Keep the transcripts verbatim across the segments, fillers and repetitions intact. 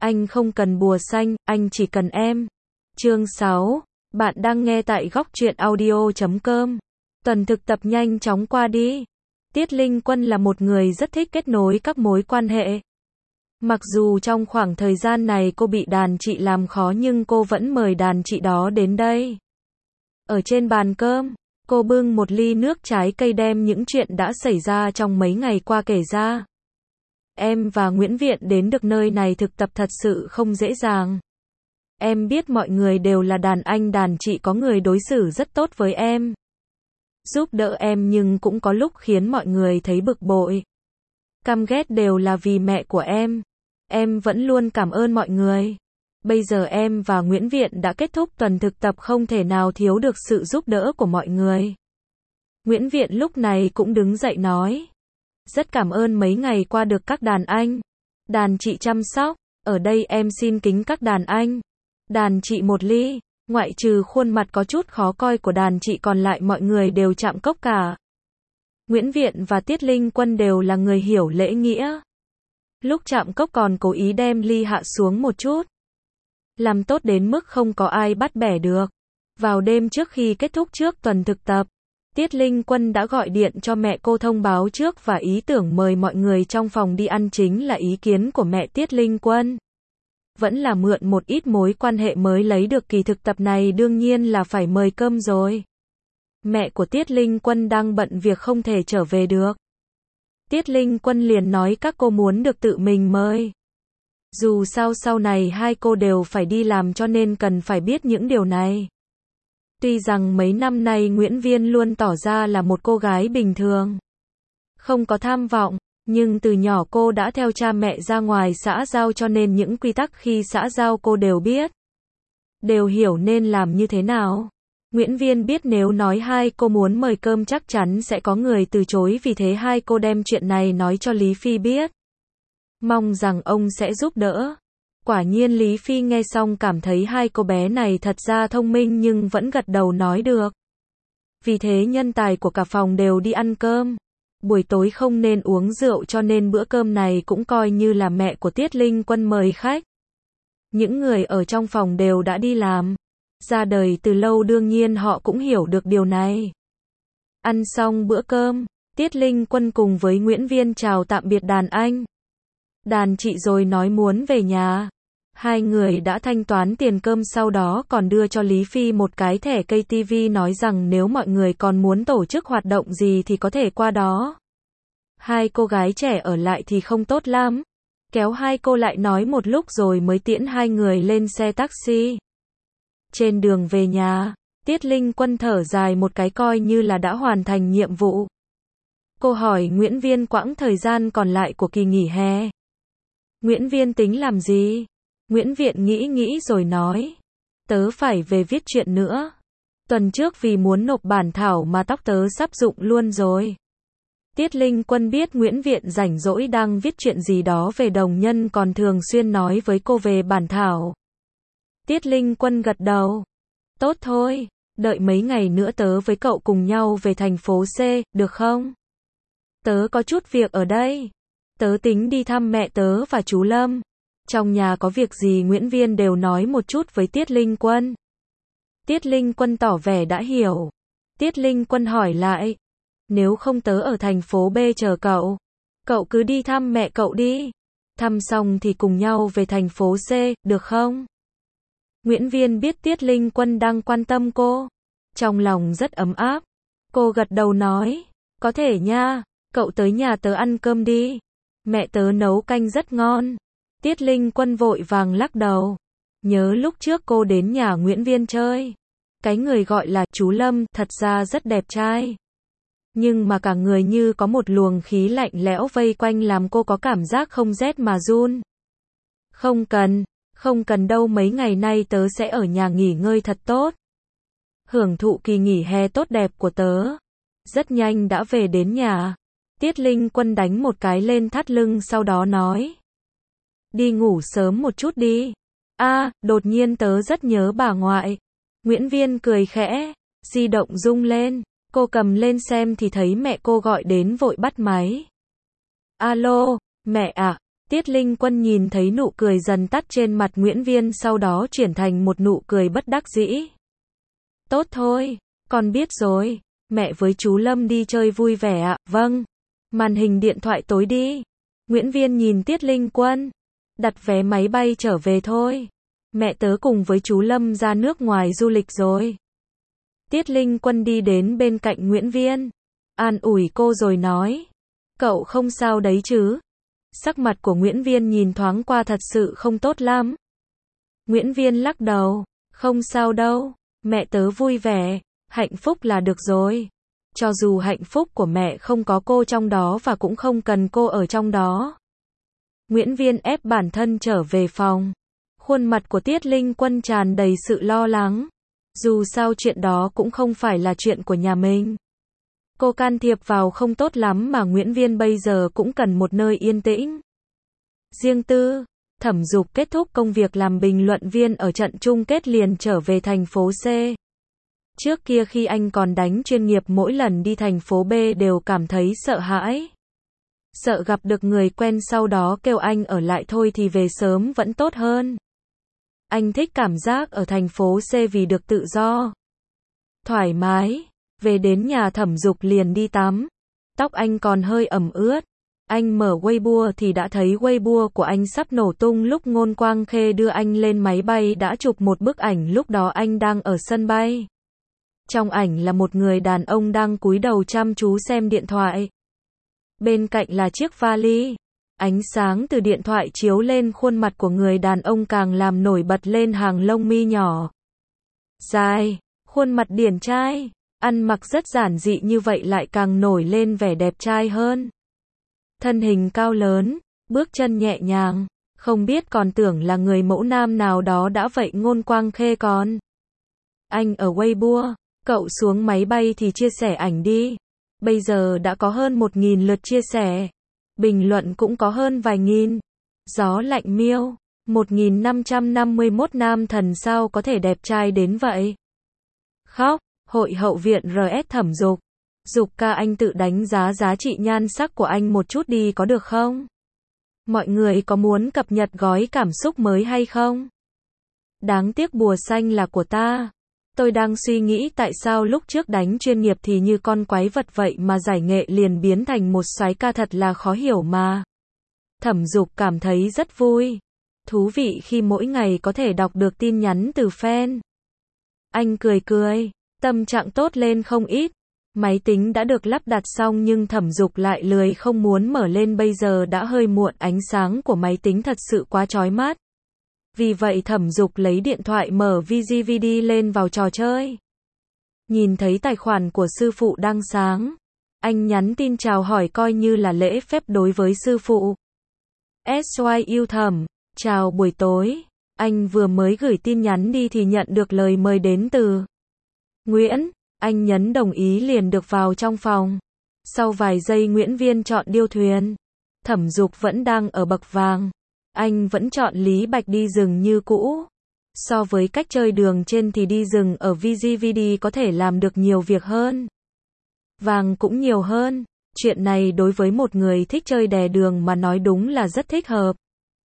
anh không cần bùa xanh, anh chỉ cần em. Chương sáu. Bạn đang nghe tại góc truyện audio chấm com. Tuần thực tập nhanh chóng qua đi. Tiết Linh Quân là một người rất thích kết nối các mối quan hệ. Mặc dù trong khoảng thời gian này cô bị đàn chị làm khó nhưng cô vẫn mời đàn chị đó đến đây. Ở trên bàn cơm, cô bưng một ly nước trái cây đem những chuyện đã xảy ra trong mấy ngày qua kể ra. Em và Nguyễn Viện đến được nơi này thực tập thật sự không dễ dàng. Em biết mọi người đều là đàn anh đàn chị, có người đối xử rất tốt với em, giúp đỡ em, nhưng cũng có lúc khiến mọi người thấy bực bội, căm ghét, đều là vì mẹ của em. Em vẫn luôn cảm ơn mọi người. Bây giờ em và Nguyễn Viện đã kết thúc tuần thực tập, không thể nào thiếu được sự giúp đỡ của mọi người. Nguyễn Viện lúc này cũng đứng dậy nói. Rất cảm ơn mấy ngày qua được các đàn anh, đàn chị chăm sóc. Ở đây em xin kính các đàn anh, đàn chị một ly. Ngoại trừ khuôn mặt có chút khó coi của đàn chị, còn lại mọi người đều chạm cốc cả. Nguyễn Viện và Tiết Linh Quân đều là người hiểu lễ nghĩa. Lúc chạm cốc còn cố ý đem ly hạ xuống một chút, làm tốt đến mức không có ai bắt bẻ được. Vào đêm trước khi kết thúc trước tuần thực tập, Tiết Linh Quân đã gọi điện cho mẹ cô thông báo trước, và ý tưởng mời mọi người trong phòng đi ăn chính là ý kiến của mẹ Tiết Linh Quân. Vẫn là mượn một ít mối quan hệ mới lấy được, kỳ thực tập này đương nhiên là phải mời cơm rồi. Mẹ của Tiết Linh Quân đang bận việc không thể trở về được. Tiết Linh Quân liền nói các cô muốn được tự mình mời. Dù sao sau này hai cô đều phải đi làm cho nên cần phải biết những điều này. Tuy rằng mấy năm nay Nguyễn Viên luôn tỏ ra là một cô gái bình thường, không có tham vọng, nhưng từ nhỏ cô đã theo cha mẹ ra ngoài xã giao cho nên những quy tắc khi xã giao cô đều biết, đều hiểu nên làm như thế nào. Nguyễn Viên biết nếu nói hai cô muốn mời cơm chắc chắn sẽ có người từ chối, vì thế hai cô đem chuyện này nói cho Lý Phi biết, mong rằng ông sẽ giúp đỡ. Quả nhiên Lý Phi nghe xong cảm thấy hai cô bé này thật ra thông minh nhưng vẫn gật đầu nói được. Vì thế nhân tài của cả phòng đều đi ăn cơm. Buổi tối không nên uống rượu cho nên bữa cơm này cũng coi như là mẹ của Tiết Linh Quân mời khách. Những người ở trong phòng đều đã đi làm, ra đời từ lâu, đương nhiên họ cũng hiểu được điều này. Ăn xong bữa cơm, Tiết Linh Quân cùng với Nguyễn Viên chào tạm biệt đàn anh, đàn chị rồi nói muốn về nhà. Hai người đã thanh toán tiền cơm, sau đó còn đưa cho Lý Phi một cái thẻ cây ti vi, nói rằng nếu mọi người còn muốn tổ chức hoạt động gì thì có thể qua đó. Hai cô gái trẻ ở lại thì không tốt lắm, kéo hai cô lại nói một lúc rồi mới tiễn hai người lên xe taxi. Trên đường về nhà, Tiết Linh Quân thở dài một cái, coi như là đã hoàn thành nhiệm vụ. Cô hỏi Nguyễn Viên quãng thời gian còn lại của kỳ nghỉ hè, Nguyễn Viên tính làm gì? Nguyễn Viện nghĩ nghĩ rồi nói, tớ phải về viết chuyện nữa. Tuần trước vì muốn nộp bản thảo mà tóc tớ sắp rụng luôn rồi. Tiết Linh Quân biết Nguyễn Viện rảnh rỗi đang viết chuyện gì đó về đồng nhân, còn thường xuyên nói với cô về bản thảo. Tiết Linh Quân gật đầu. Tốt thôi, đợi mấy ngày nữa tớ với cậu cùng nhau về thành phố C, được không? Tớ có chút việc ở đây. Tớ tính đi thăm mẹ tớ và chú Lâm. Trong nhà có việc gì Nguyễn Viên đều nói một chút với Tiết Linh Quân. Tiết Linh Quân tỏ vẻ đã hiểu. Tiết Linh Quân hỏi lại, nếu không tớ ở thành phố B chờ cậu. Cậu cứ đi thăm mẹ cậu đi. Thăm xong thì cùng nhau về thành phố C, được không? Nguyễn Viên biết Tiết Linh Quân đang quan tâm cô, trong lòng rất ấm áp. Cô gật đầu nói, có thể nha, cậu tới nhà tớ ăn cơm đi. Mẹ tớ nấu canh rất ngon. Tiết Linh Quân vội vàng lắc đầu. Nhớ lúc trước cô đến nhà Nguyễn Viên chơi, cái người gọi là chú Lâm thật ra rất đẹp trai, nhưng mà cả người như có một luồng khí lạnh lẽo vây quanh làm cô có cảm giác không rét mà run. Không cần, không cần đâu, mấy ngày nay tớ sẽ ở nhà nghỉ ngơi thật tốt, hưởng thụ kỳ nghỉ hè tốt đẹp của tớ. Rất nhanh đã về đến nhà. Tiết Linh Quân đánh một cái lên thắt lưng, sau đó nói, đi ngủ sớm một chút đi. A, à, đột nhiên tớ rất nhớ bà ngoại. Nguyễn Viên cười khẽ, di động rung lên, cô cầm lên xem thì thấy mẹ cô gọi đến, vội bắt máy. Alo, mẹ à? Tiết Linh Quân nhìn thấy nụ cười dần tắt trên mặt Nguyễn Viên sau đó chuyển thành một nụ cười bất đắc dĩ. Tốt thôi, con biết rồi, mẹ với chú Lâm đi chơi vui vẻ ạ, vâng. Màn hình điện thoại tối đi. Nguyễn Viên nhìn Tiết Linh Quân. Đặt vé máy bay trở về thôi. Mẹ tớ cùng với chú Lâm ra nước ngoài du lịch rồi. Tiết Linh Quân đi đến bên cạnh Nguyễn Viên. An ủi cô rồi nói. Cậu không sao đấy chứ? Sắc mặt của Nguyễn Viên nhìn thoáng qua thật sự không tốt lắm. Nguyễn Viên lắc đầu. Không sao đâu. Mẹ tớ vui vẻ. Hạnh phúc là được rồi. Cho dù hạnh phúc của mẹ không có cô trong đó và cũng không cần cô ở trong đó. Nguyễn Viên ép bản thân trở về phòng. Khuôn mặt của Tiết Linh Quân tràn đầy sự lo lắng. Dù sao chuyện đó cũng không phải là chuyện của nhà mình. Cô can thiệp vào không tốt lắm mà Nguyễn Viên bây giờ cũng cần một nơi yên tĩnh. Riêng tư, Thẩm Dục kết thúc công việc làm bình luận viên ở trận chung kết liền trở về thành phố C. Trước kia khi anh còn đánh chuyên nghiệp mỗi lần đi thành phố B đều cảm thấy sợ hãi. Sợ gặp được người quen sau đó kêu anh ở lại thôi thì về sớm vẫn tốt hơn. Anh thích cảm giác ở thành phố C vì được tự do. Thoải mái. Về đến nhà Thẩm Dục liền đi tắm. Tóc anh còn hơi ẩm ướt. Anh mở Weibo thì đã thấy Weibo của anh sắp nổ tung lúc Ngôn Quang Khê đưa anh lên máy bay đã chụp một bức ảnh lúc đó anh đang ở sân bay. Trong ảnh là một người đàn ông đang cúi đầu chăm chú xem điện thoại. Bên cạnh là chiếc vali. Ánh sáng từ điện thoại chiếu lên khuôn mặt của người đàn ông càng làm nổi bật lên hàng lông mi nhỏ. Dài, khuôn mặt điển trai, ăn mặc rất giản dị như vậy lại càng nổi lên vẻ đẹp trai hơn. Thân hình cao lớn, bước chân nhẹ nhàng, không biết còn tưởng là người mẫu nam nào đó đã vậy Ngôn Quang Khê còn. Anh ở Weibo, cậu xuống máy bay thì chia sẻ ảnh đi. Bây giờ đã có hơn một nghìn lượt chia sẻ. Bình luận cũng có hơn vài nghìn. Gió lạnh miêu. một nghìn năm trăm năm mươi mốt nam thần sao có thể đẹp trai đến vậy? Khóc. Hội hậu viện rờ ét Thẩm Dục. Dục ca anh tự đánh giá giá trị nhan sắc của anh một chút đi có được không? Mọi người có muốn cập nhật gói cảm xúc mới hay không? Đáng tiếc bùa xanh là của ta. Tôi đang suy nghĩ tại sao lúc trước đánh chuyên nghiệp thì như con quái vật vậy mà giải nghệ liền biến thành một soái ca thật là khó hiểu mà. Thẩm Dục cảm thấy rất vui. Thú vị khi mỗi ngày có thể đọc được tin nhắn từ fan. Anh cười cười, tâm trạng tốt lên không ít. Máy tính đã được lắp đặt xong nhưng Thẩm Dục lại lười không muốn mở lên bây giờ đã hơi muộn ánh sáng của máy tính thật sự quá chói mắt. Vì vậy Thẩm Dục lấy điện thoại mở vê giê vê đê lên vào trò chơi. Nhìn thấy tài khoản của sư phụ đang sáng. Anh nhắn tin chào hỏi coi như là lễ phép đối với sư phụ. ét y yêu Thẩm, chào buổi tối. Anh vừa mới gửi tin nhắn đi thì nhận được lời mời đến từ Nguyễn. Anh nhấn đồng ý liền được vào trong phòng. Sau vài giây Nguyễn Viên chọn điêu thuyền. Thẩm Dục vẫn đang ở bậc vàng. Anh vẫn chọn Lý Bạch đi rừng như cũ. So với cách chơi đường trên thì đi rừng ở vê giê vê đê có thể làm được nhiều việc hơn. Vàng cũng nhiều hơn. Chuyện này đối với một người thích chơi đè đường mà nói đúng là rất thích hợp.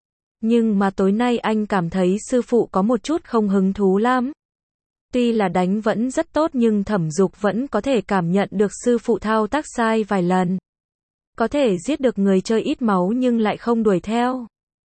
Nhưng mà tối nay anh cảm thấy sư phụ có một chút không hứng thú lắm. Tuy là đánh vẫn rất tốt nhưng Thẩm Dục vẫn có thể cảm nhận được sư phụ thao tác sai vài lần. Có thể giết được người chơi ít máu nhưng lại không đuổi theo.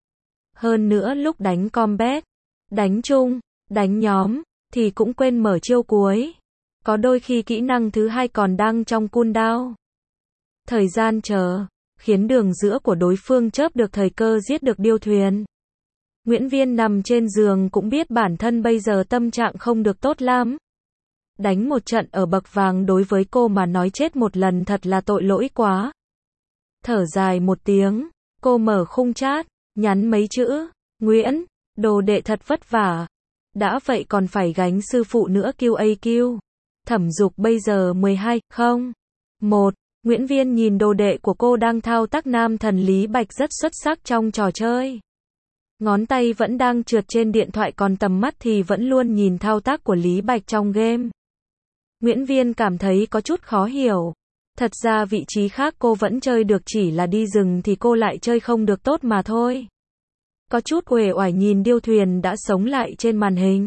Hơn nữa lúc đánh combat, đánh chung, đánh nhóm, thì cũng quên mở chiêu cuối. Có đôi khi kỹ năng thứ hai còn đang trong cooldown. Thời gian chờ, khiến đường giữa của đối phương chớp được thời cơ giết được điêu thuyền. Nguyễn Viên nằm trên giường cũng biết bản thân bây giờ tâm trạng không được tốt lắm. Đánh một trận ở bậc vàng đối với cô mà nói chết một lần thật là tội lỗi quá. Thở dài một tiếng, cô mở khung chat, nhắn mấy chữ, Nguyễn, đồ đệ thật vất vả. Đã vậy còn phải gánh sư phụ nữa quy a quy. Thẩm Dục bây giờ mười hai, không, một. Nguyễn Viên nhìn đồ đệ của cô đang thao tác nam thần Lý Bạch rất xuất sắc trong trò chơi. Ngón tay vẫn đang trượt trên điện thoại còn tầm mắt thì vẫn luôn nhìn thao tác của Lý Bạch trong game. Nguyễn Viên cảm thấy có chút khó hiểu. Thật ra vị trí khác cô vẫn chơi được, chỉ là đi rừng thì cô lại chơi không được tốt mà thôi. Có chút uể oải nhìn điêu thuyền đã sống lại trên màn hình.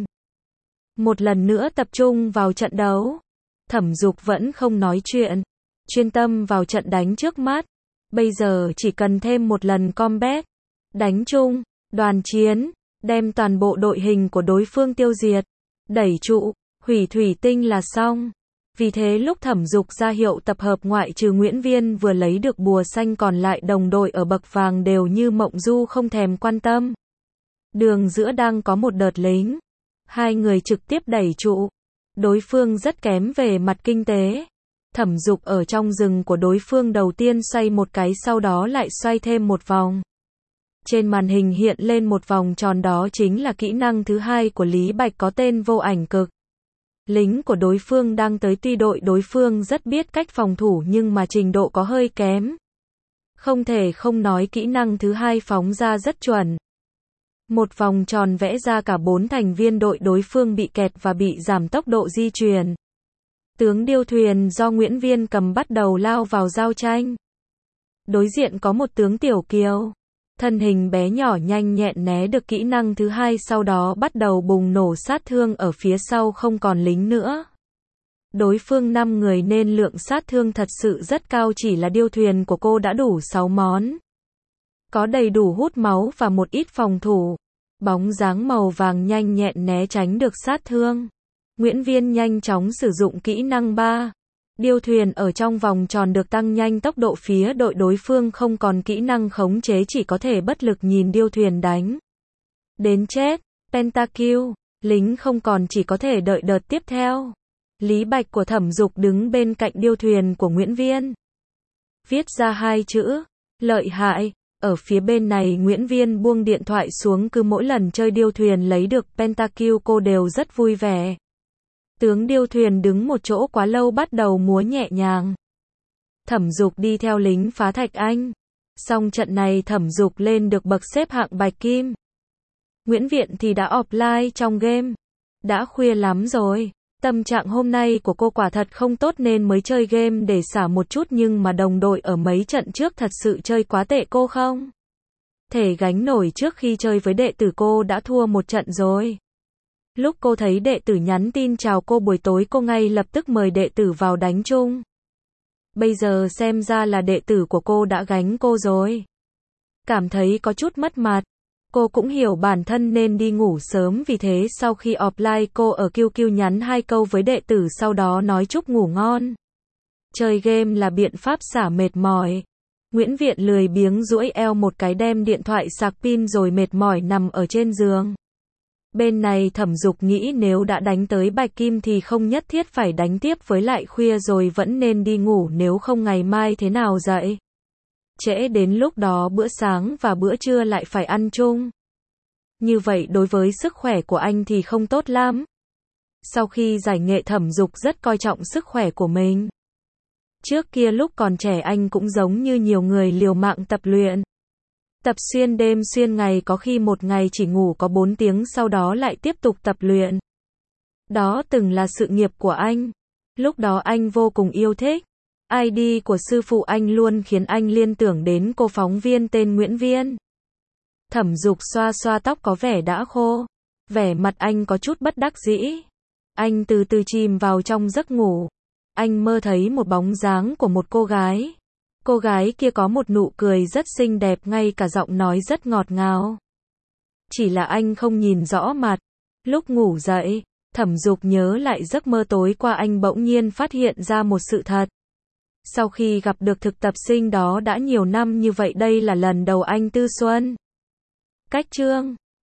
Một lần nữa tập trung vào trận đấu. Thẩm Dục vẫn không nói chuyện, chuyên tâm vào trận đánh trước mắt. Bây giờ chỉ cần thêm một lần combat, đánh chung, đoàn chiến, đem toàn bộ đội hình của đối phương tiêu diệt, đẩy trụ, hủy thủy tinh là xong. Vì thế lúc Thẩm Dục ra hiệu tập hợp, ngoại trừ Nguyễn Viên vừa lấy được bùa xanh, còn lại đồng đội ở bậc vàng đều như mộng du không thèm quan tâm. Đường giữa đang có một đợt lính. Hai người trực tiếp đẩy trụ. Đối phương rất kém về mặt kinh tế. Thẩm Dục ở trong rừng của đối phương đầu tiên xoay một cái, sau đó lại xoay thêm một vòng. Trên màn hình hiện lên một vòng tròn, đó chính là kỹ năng thứ hai của Lý Bạch có tên vô ảnh cực. Lính của đối phương đang tới, tuy đội đối phương rất biết cách phòng thủ nhưng mà trình độ có hơi kém. Không thể không nói kỹ năng thứ hai phóng ra rất chuẩn. Một vòng tròn vẽ ra, cả bốn thành viên đội đối phương bị kẹt và bị giảm tốc độ di chuyển. Tướng điêu thuyền do Nguyễn Viên cầm bắt đầu lao vào giao tranh. Đối diện có một tướng Tiểu Kiều. Thân hình bé nhỏ nhanh nhẹn né được kỹ năng thứ hai, sau đó bắt đầu bùng nổ sát thương ở phía sau, không còn lính nữa. Đối phương năm người nên lượng sát thương thật sự rất cao, chỉ là điêu thuyền của cô đã đủ sáu món. Có đầy đủ hút máu và một ít phòng thủ. Bóng dáng màu vàng nhanh nhẹn né tránh được sát thương. Nguyễn Viên nhanh chóng sử dụng kỹ năng ba. Điêu thuyền ở trong vòng tròn được tăng nhanh tốc độ, phía đội đối phương không còn kỹ năng khống chế, chỉ có thể bất lực nhìn điêu thuyền đánh. Đến chết, pentakill, lính không còn, chỉ có thể đợi đợt tiếp theo. Lý Bạch của Thẩm Dục đứng bên cạnh điêu thuyền của Nguyễn Viên. Viết ra hai chữ, lợi hại. Ở phía bên này Nguyễn Viên buông điện thoại xuống, cứ mỗi lần chơi điêu thuyền lấy được pentakill cô đều rất vui vẻ. Tướng điêu thuyền đứng một chỗ quá lâu, bắt đầu múa nhẹ nhàng. Thẩm Dục đi theo lính phá thạch anh. Xong trận này Thẩm Dục lên được bậc xếp hạng bạch kim. Nguyễn Viện thì đã offline trong game. Đã khuya lắm rồi. Tâm trạng hôm nay của cô quả thật không tốt nên mới chơi game để xả một chút, nhưng mà đồng đội ở mấy trận trước thật sự chơi quá tệ, cô không thể gánh nổi. Trước khi chơi với đệ tử cô đã thua một trận rồi. Lúc cô thấy đệ tử nhắn tin chào cô buổi tối, cô ngay lập tức mời đệ tử vào đánh chung. Bây giờ xem ra là đệ tử của cô đã gánh cô rồi. Cảm thấy có chút mất mặt. Cô cũng hiểu bản thân nên đi ngủ sớm, vì thế sau khi offline cô ở quy quy nhắn hai câu với đệ tử, sau đó nói chúc ngủ ngon. Chơi game là biện pháp xả mệt mỏi. Nguyễn Viện lười biếng duỗi eo một cái, đem điện thoại sạc pin rồi mệt mỏi nằm ở trên giường. Bên này Thẩm Dục nghĩ nếu đã đánh tới bạch kim thì không nhất thiết phải đánh tiếp, với lại khuya rồi vẫn nên đi ngủ, nếu không ngày mai thế nào dậy. Trễ đến lúc đó bữa sáng và bữa trưa lại phải ăn chung. Như vậy đối với sức khỏe của anh thì không tốt lắm. Sau khi giải nghệ Thẩm Dục rất coi trọng sức khỏe của mình. Trước kia lúc còn trẻ anh cũng giống như nhiều người liều mạng tập luyện. Tập xuyên đêm xuyên ngày, có khi một ngày chỉ ngủ có bốn tiếng, sau đó lại tiếp tục tập luyện. Đó từng là sự nghiệp của anh. Lúc đó anh vô cùng yêu thích. i đê của sư phụ anh luôn khiến anh liên tưởng đến cô phóng viên tên Nguyễn Viên. Thẩm Dục xoa xoa tóc có vẻ đã khô. Vẻ mặt anh có chút bất đắc dĩ. Anh từ từ chìm vào trong giấc ngủ. Anh mơ thấy một bóng dáng của một cô gái. Cô gái kia có một nụ cười rất xinh đẹp, ngay cả giọng nói rất ngọt ngào. Chỉ là anh không nhìn rõ mặt. Lúc ngủ dậy, Thẩm Dục nhớ lại giấc mơ tối qua, anh bỗng nhiên phát hiện ra một sự thật. Sau khi gặp được thực tập sinh đó đã nhiều năm như vậy, đây là lần đầu anh tư xuân. Cách chương